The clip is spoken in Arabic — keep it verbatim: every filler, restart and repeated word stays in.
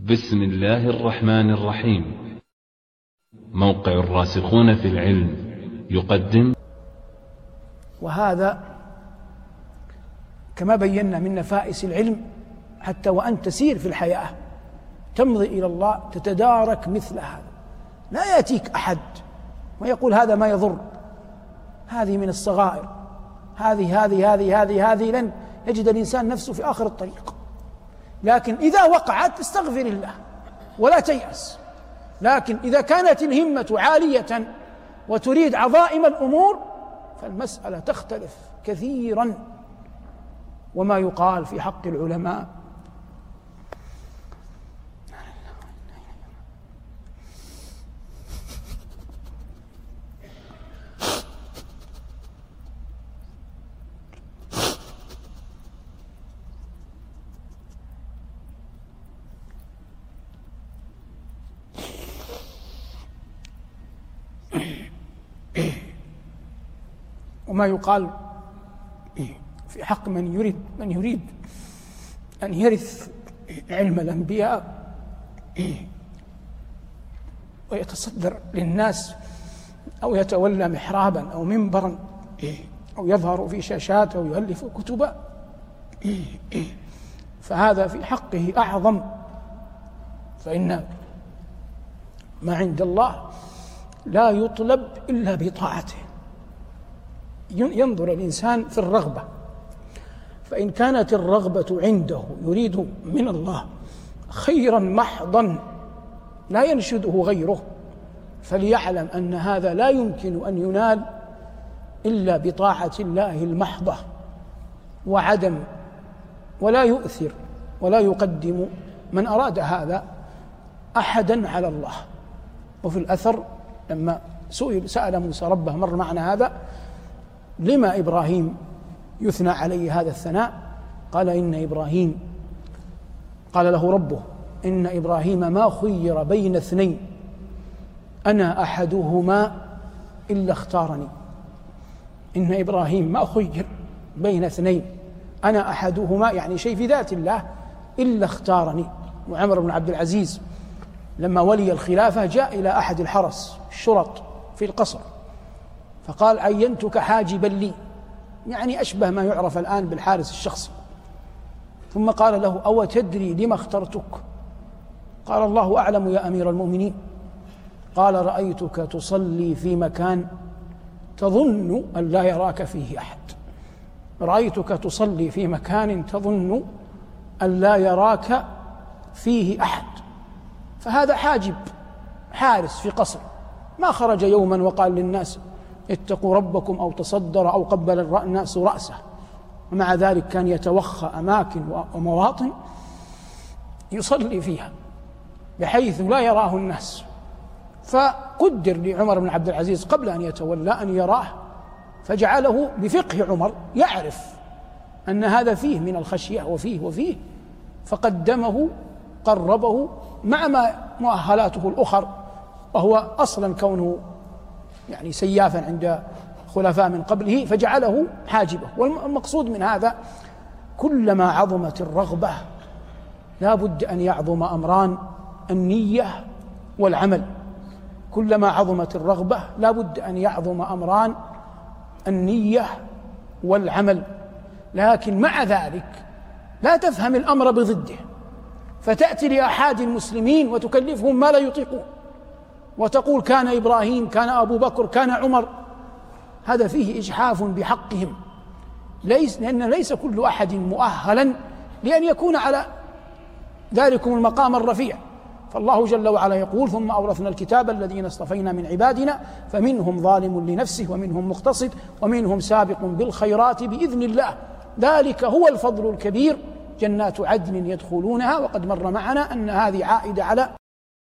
بسم الله الرحمن الرحيم. موقع الراسخون في العلم يقدم. وهذا كما بينا من نفائس العلم، حتى وأن تسير في الحياة تمضي إلى الله تتدارك مثل هذا. لا يأتيك أحد ويقول هذا ما يضر، هذه من الصغائر، هذه هذه هذه هذه هذه لن يجد الإنسان نفسه في آخر الطريق. لكن إذا وقعت استغفر الله ولا تيأس. لكن إذا كانت الهمة عالية وتريد عظائم الأمور فالمسألة تختلف كثيرا. وما يقال في حق العلماء وما يقال في حق من يريد من يريد أن يرث علم الأنبياء ويتصدر للناس أو يتولى محرابا أو منبرا أو يظهر في شاشات أو يؤلف كتبا، فهذا في حقه أعظم. فإن ما عند الله لا يطلب إلا بطاعته. ينظر الإنسان في الرغبة، فإن كانت الرغبة عنده يريد من الله خيرا محضا لا ينشده غيره، فليعلم أن هذا لا يمكن أن ينال إلا بطاعة الله المحضة وعدم ولا يؤثر ولا يقدم من أراد هذا أحدا على الله. وفي الأثر لما سئل سأل موسى ربه، مر معنا هذا، لما إبراهيم يثنى عليه هذا الثناء؟ قال إن إبراهيم قال له ربه إن إبراهيم ما خير بين اثنين أنا أحدهما إلا اختارني. إن إبراهيم ما خير بين اثنين أنا أحدهما، يعني شيء في ذات الله، إلا اختارني. وعمر بن عبد العزيز لما ولي الخلافة جاء إلى أحد الحرس الشرط في القصر فقال عينتك حاجبا لي، يعني أشبه ما يعرف الآن بالحارس الشخصي. ثم قال له أو تدري لما اخترتك؟ قال الله أعلم يا أمير المؤمنين. قال رأيتك تصلي في مكان تظن أن لا يراك فيه أحد، رأيتك تصلي في مكان تظن أن لا يراك فيه أحد. فهذا حاجب حارس في قصر، ما خرج يوما وقال للناس اتقوا ربكم أو تصدر أو قبل الناس رأسه، ومع ذلك كان يتوخى أماكن ومواطن يصلي فيها بحيث لا يراه الناس. فقدر لعمر بن عبد العزيز قبل أن يتولى أن يراه، فجعله بفقه عمر يعرف أن هذا فيه من الخشية وفيه وفيه، فقدمه قربه مع ما مؤهلاته الأخر، وهو أصلا كونه يعني سيافا عند خلفاء من قبله، فجعله حاجبه. والمقصود من هذا كلما عظمت الرغبة لا بد أن يعظم أمران: النية والعمل. كلما عظمت الرغبة لا بد أن يعظم أمران: النية والعمل. لكن مع ذلك لا تفهم الأمر بضده، فتأتي لأحد المسلمين وتكلفهم ما لا يطيقون وتقول كان إبراهيم، كان أبو بكر، كان عمر. هذا فيه إجحاف بحقهم، ليس لأن ليس كل أحد مؤهلا لأن يكون على ذلكم المقام الرفيع. فالله جل وعلا يقول ثم أورثنا الكتاب الذين اصطفينا من عبادنا فمنهم ظالم لنفسه ومنهم مقتصد ومنهم سابق بالخيرات بإذن الله ذلك هو الفضل الكبير. جنات عدن يدخلونها، وقد مر معنا أن هذه عائدة على